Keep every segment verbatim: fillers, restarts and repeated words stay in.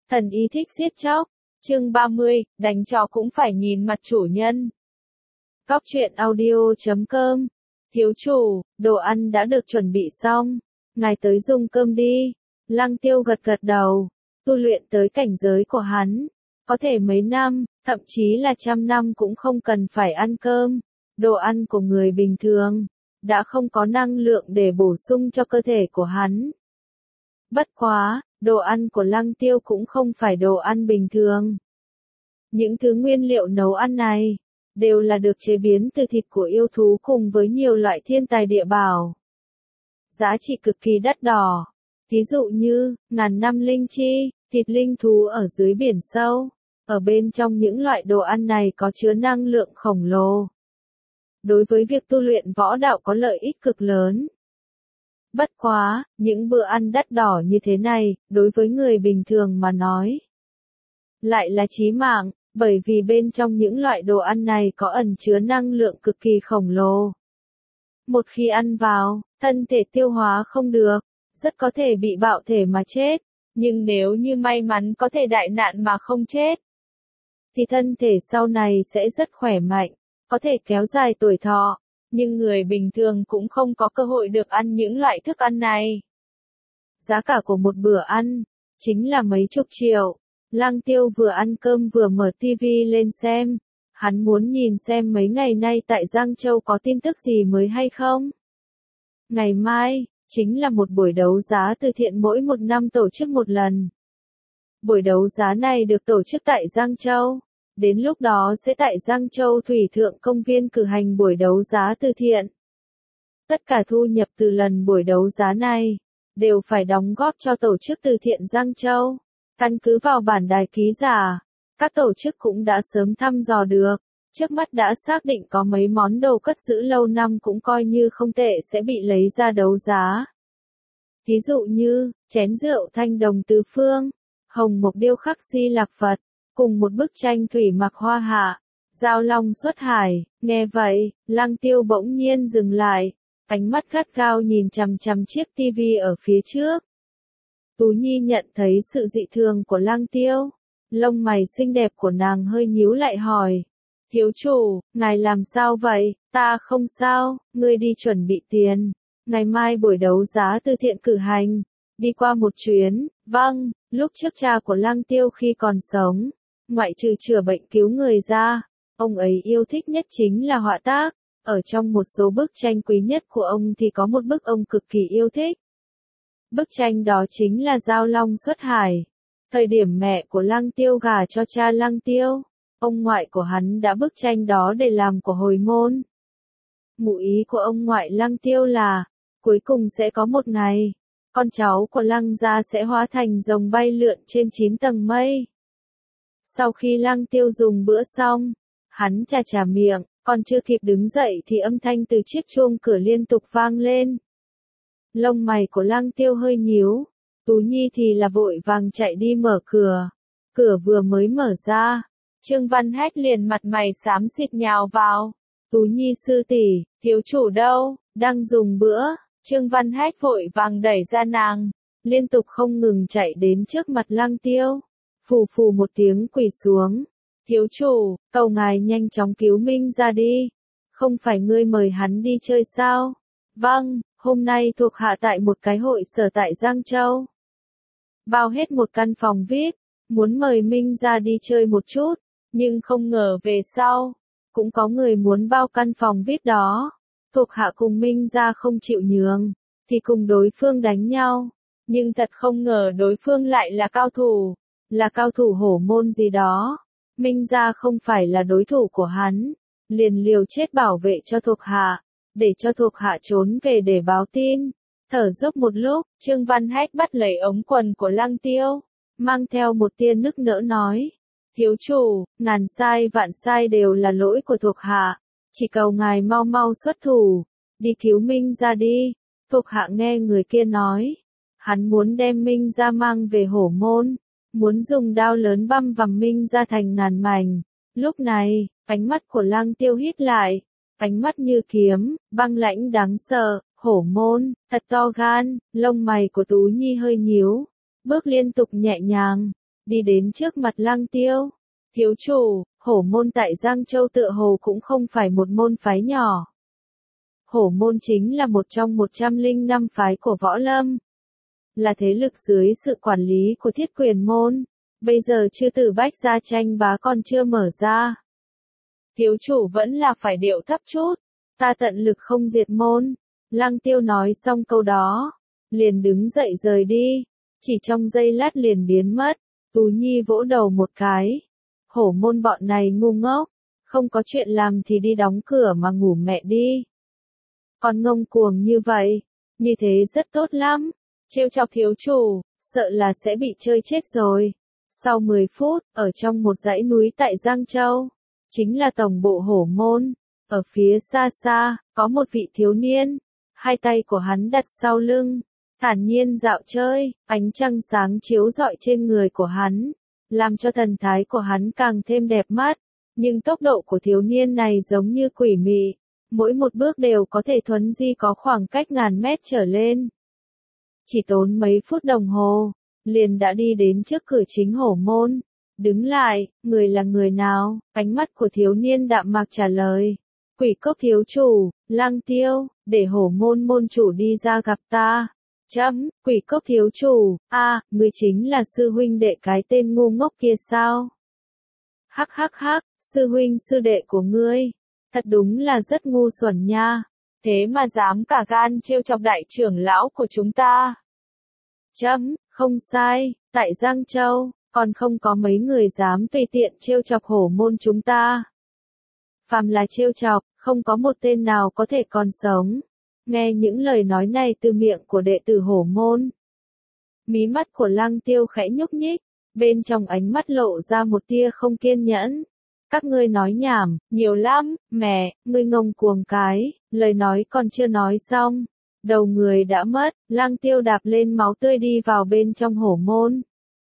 Thần y thích giết chóc. Chương ba mươi, đánh chó cũng phải nhìn mặt chủ nhân. Cóc truyện audio chấm com. Thiếu chủ, đồ ăn đã được chuẩn bị xong. Ngài tới dùng cơm đi. Lăng Tiêu gật gật đầu. Tu luyện tới cảnh giới của hắn. Có thể mấy năm, thậm chí là trăm năm cũng không cần phải ăn cơm. Đồ ăn của người bình thường đã không có năng lượng để bổ sung cho cơ thể của hắn. Bất quá, đồ ăn của Lăng Tiêu cũng không phải đồ ăn bình thường. Những thứ nguyên liệu nấu ăn này đều là được chế biến từ thịt của yêu thú cùng với nhiều loại thiên tài địa bảo. Giá trị cực kỳ đắt đỏ. Ví dụ như, ngàn năm linh chi, thịt linh thú ở dưới biển sâu. Ở bên trong những loại đồ ăn này có chứa năng lượng khổng lồ. Đối với việc tu luyện võ đạo có lợi ích cực lớn. Bất quá, những bữa ăn đắt đỏ như thế này, đối với người bình thường mà nói, lại là chí mạng, bởi vì bên trong những loại đồ ăn này có ẩn chứa năng lượng cực kỳ khổng lồ. Một khi ăn vào, thân thể tiêu hóa không được, rất có thể bị bạo thể mà chết, nhưng nếu như may mắn có thể đại nạn mà không chết, thì thân thể sau này sẽ rất khỏe mạnh, có thể kéo dài tuổi thọ. Nhưng người bình thường cũng không có cơ hội được ăn những loại thức ăn này. Giá cả của một bữa ăn chính là mấy chục triệu. Lăng Tiêu vừa ăn cơm vừa mở tivi lên xem. Hắn muốn nhìn xem mấy ngày nay tại Giang Châu có tin tức gì mới hay không. Ngày mai chính là một buổi đấu giá từ thiện mỗi một năm tổ chức một lần. Buổi đấu giá này được tổ chức tại Giang Châu. Đến lúc đó sẽ tại Giang Châu Thủy Thượng Công viên cử hành buổi đấu giá từ thiện. Tất cả thu nhập từ lần buổi đấu giá này đều phải đóng góp cho tổ chức từ thiện Giang Châu. Căn cứ vào bản đài ký giả, các tổ chức cũng đã sớm thăm dò được, trước mắt đã xác định có mấy món đồ cất giữ lâu năm cũng coi như không tệ sẽ bị lấy ra đấu giá. Ví dụ như, chén rượu thanh đồng tứ phương, hồng mộc điêu khắc Di Lạc Phật, cùng một bức tranh thủy mặc hoa hạ, giao long xuất hải. Nghe vậy, Lăng Tiêu bỗng nhiên dừng lại, ánh mắt gắt gao nhìn chằm chằm chiếc tivi ở phía trước. Tú Nhi nhận thấy sự dị thường của Lăng Tiêu, lông mày xinh đẹp của nàng hơi nhíu lại hỏi: thiếu chủ, ngài làm sao vậy? Ta không sao, ngươi đi chuẩn bị tiền, ngày mai buổi đấu giá từ thiện cử hành, đi qua một chuyến. Vâng. Lúc trước cha của Lăng Tiêu khi còn sống, ngoại trừ chữa bệnh cứu người ra, ông ấy yêu thích nhất chính là họa tác. Ở trong một số bức tranh quý nhất của ông thì có một bức ông cực kỳ yêu thích. Bức tranh đó chính là Giao Long xuất hải. Thời điểm mẹ của Lăng Tiêu gả cho cha Lăng Tiêu, ông ngoại của hắn đã bức tranh đó để làm của hồi môn. Ngụ ý của ông ngoại Lăng Tiêu là, cuối cùng sẽ có một ngày, con cháu của Lăng gia sẽ hóa thành rồng bay lượn trên chín tầng mây. Sau khi Lăng Tiêu dùng bữa xong, hắn chà chà miệng, còn chưa kịp đứng dậy thì âm thanh từ chiếc chuông cửa liên tục vang lên. Lông mày của Lăng Tiêu hơi nhíu, Tú Nhi thì là vội vàng chạy đi mở cửa. Cửa vừa mới mở ra, Trương Văn Hách liền mặt mày xám xịt nhào vào. Tú Nhi sư tỷ, thiếu chủ đâu? Đang dùng bữa. Trương Văn Hách vội vàng đẩy ra nàng, liên tục không ngừng chạy đến trước mặt Lăng Tiêu. Phù phù một tiếng quỳ xuống. Thiếu chủ, cầu ngài nhanh chóng cứu Minh ra đi. Không phải ngươi mời hắn đi chơi sao? Vâng, hôm nay thuộc hạ tại một cái hội sở tại Giang Châu. Bao hết một căn phòng vi ai pi, muốn mời Minh ra đi chơi một chút, nhưng không ngờ về sau, cũng có người muốn bao căn phòng vi ai pi đó. Thuộc hạ cùng Minh ra không chịu nhường, thì cùng đối phương đánh nhau. Nhưng thật không ngờ đối phương lại là cao thủ, là cao thủ hổ môn gì đó. Minh ra không phải là đối thủ của hắn, liền liều chết bảo vệ cho thuộc hạ, để cho thuộc hạ trốn về để báo tin. Thở dốc một lúc, Trương Văn Hách bắt lấy ống quần của Lăng Tiêu, mang theo một tia nức nở nói: thiếu chủ, ngàn sai vạn sai đều là lỗi của thuộc hạ, chỉ cầu ngài mau mau xuất thủ, đi cứu Minh ra đi. Thuộc hạ nghe người kia nói, hắn muốn đem Minh ra mang về hổ môn, muốn dùng đao lớn băm vằm Minh ra thành ngàn mảnh. Lúc này, ánh mắt của Lăng Tiêu hít lại, ánh mắt như kiếm, băng lãnh đáng sợ. Hổ môn, thật to gan. Lông mày của Tú Nhi hơi nhíu, bước liên tục nhẹ nhàng, đi đến trước mặt Lăng Tiêu. Thiếu chủ, hổ môn tại Giang Châu tựa hồ cũng không phải một môn phái nhỏ. Hổ môn chính là một trong một trăm linh năm phái của võ lâm. Là thế lực dưới sự quản lý của Thiết Quyền môn. Bây giờ chư tử Bách gia tranh bá còn chưa mở ra. Thiếu chủ vẫn là phải điệu thấp chút. Ta tận lực không diệt môn. Lăng Tiêu nói xong câu đó. Liền đứng dậy rời đi. Chỉ trong giây lát liền biến mất. Tú Nhi vỗ đầu một cái. Hổ môn bọn này ngu ngốc. Không có chuyện làm thì đi đóng cửa mà ngủ mẹ đi. Còn ngông cuồng như vậy. Như thế rất tốt lắm. Trêu chọc thiếu chủ. Sợ là sẽ bị chơi chết rồi. Sau mười phút, ở trong một dãy núi tại Giang Châu. Chính là tổng bộ hổ môn. Ở phía xa xa, có một vị thiếu niên. Hai tay của hắn đặt sau lưng. Thản nhiên dạo chơi, ánh trăng sáng chiếu rọi trên người của hắn. Làm cho thần thái của hắn càng thêm đẹp mắt. Nhưng tốc độ của thiếu niên này giống như quỷ mị. Mỗi một bước đều có thể thuấn di có khoảng cách ngàn mét trở lên. Chỉ tốn mấy phút đồng hồ, liền đã đi đến trước cửa chính hổ môn. Đứng lại, người là người nào? Ánh mắt của thiếu niên đạm mạc trả lời. Quỷ cốc thiếu chủ, Lăng Tiêu, để hổ môn môn chủ đi ra gặp ta. Chấm, quỷ cốc thiếu chủ, a, à, người chính là sư huynh đệ cái tên ngu ngốc kia sao? Hắc hắc hắc, sư huynh sư đệ của ngươi. Thật đúng là rất ngu xuẩn nha. Thế mà dám cả gan trêu chọc đại trưởng lão của chúng ta. Chấm, không sai, tại Giang Châu, còn không có mấy người dám tùy tiện trêu chọc hổ môn chúng ta. Phàm là trêu chọc, không có một tên nào có thể còn sống. Nghe những lời nói này từ miệng của đệ tử hổ môn. Mí mắt của Lăng Tiêu khẽ nhúc nhích, bên trong ánh mắt lộ ra một tia không kiên nhẫn. Các ngươi nói nhảm, nhiều lắm, mẹ, ngươi ngông cuồng cái, lời nói còn chưa nói xong. Đầu người đã mất, Lăng Tiêu đạp lên máu tươi đi vào bên trong hổ môn.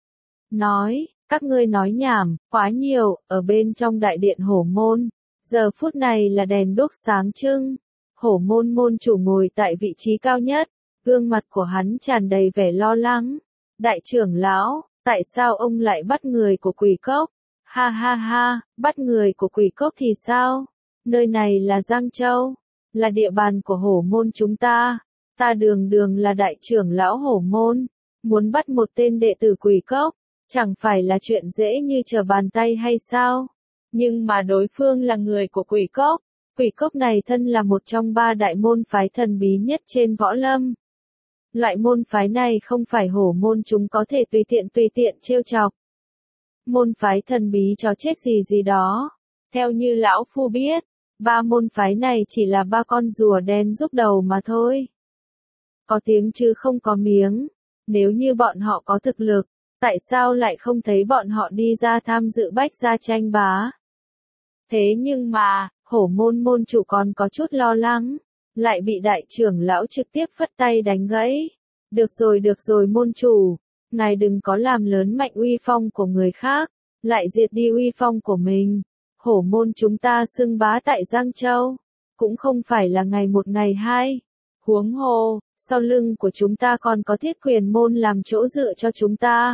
Nói, các ngươi nói nhảm, quá nhiều, ở bên trong đại điện hổ môn. Giờ phút này là đèn đuốc sáng trưng. Hổ môn môn chủ ngồi tại vị trí cao nhất. Gương mặt của hắn tràn đầy vẻ lo lắng. Đại trưởng lão, tại sao ông lại bắt người của quỷ cốc? Ha ha ha, bắt người của quỷ cốc thì sao? Nơi này là Giang Châu. Là địa bàn của hổ môn chúng ta. Ta đường đường là đại trưởng lão hổ môn. Muốn bắt một tên đệ tử quỷ cốc. Chẳng phải là chuyện dễ như trở bàn tay hay sao? Nhưng mà đối phương là người của quỷ cốc. Quỷ cốc này thân là một trong ba đại môn phái thần bí nhất trên võ lâm. Loại môn phái này không phải hổ môn chúng có thể tùy tiện tùy tiện trêu chọc. Môn phái thần bí chó chết gì gì đó. Theo như lão phu biết, ba môn phái này chỉ là ba con rùa đen giúp đầu mà thôi. Có tiếng chứ không có miếng. Nếu như bọn họ có thực lực, tại sao lại không thấy bọn họ đi ra tham dự bách gia tranh bá? Thế nhưng mà, hổ môn môn chủ còn có chút lo lắng, lại bị đại trưởng lão trực tiếp phất tay đánh gãy. Được rồi được rồi môn chủ, ngài đừng có làm lớn mạnh uy phong của người khác, lại diệt đi uy phong của mình. Hổ môn chúng ta xưng bá tại Giang Châu, cũng không phải là ngày một ngày hai. Huống hồ, sau lưng của chúng ta còn có Thiết Quyền môn làm chỗ dựa cho chúng ta.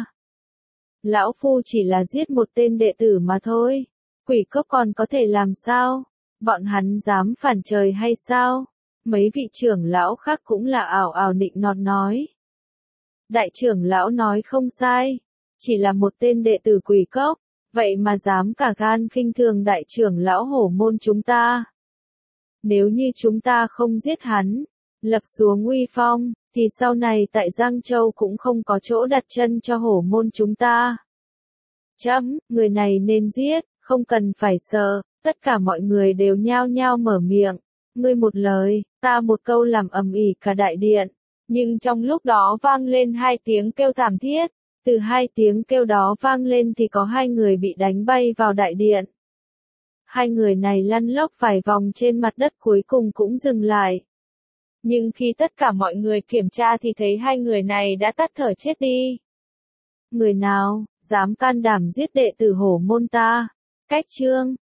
Lão phu chỉ là giết một tên đệ tử mà thôi. Quỷ cốc còn có thể làm sao? Bọn hắn dám phản trời hay sao? Mấy vị trưởng lão khác cũng là ảo ảo nịnh nọt nói. Đại trưởng lão nói không sai. Chỉ là một tên đệ tử quỷ cốc. Vậy mà dám cả gan khinh thường đại trưởng lão hổ môn chúng ta. Nếu như chúng ta không giết hắn, lập xuống uy phong, thì sau này tại Giang Châu cũng không có chỗ đặt chân cho hổ môn chúng ta. Chấm, người này nên giết, không cần phải sợ, tất cả mọi người đều nhao nhao mở miệng. Ngươi một lời, ta một câu làm ầm ĩ cả đại điện. Nhưng trong lúc đó vang lên hai tiếng kêu thảm thiết. Từ hai tiếng kêu đó vang lên thì có hai người bị đánh bay vào đại điện. Hai người này lăn lóc vài vòng trên mặt đất cuối cùng cũng dừng lại. Nhưng khi tất cả mọi người kiểm tra thì thấy hai người này đã tắt thở chết đi. Người nào, dám can đảm giết đệ tử hổ môn ta? Cách chương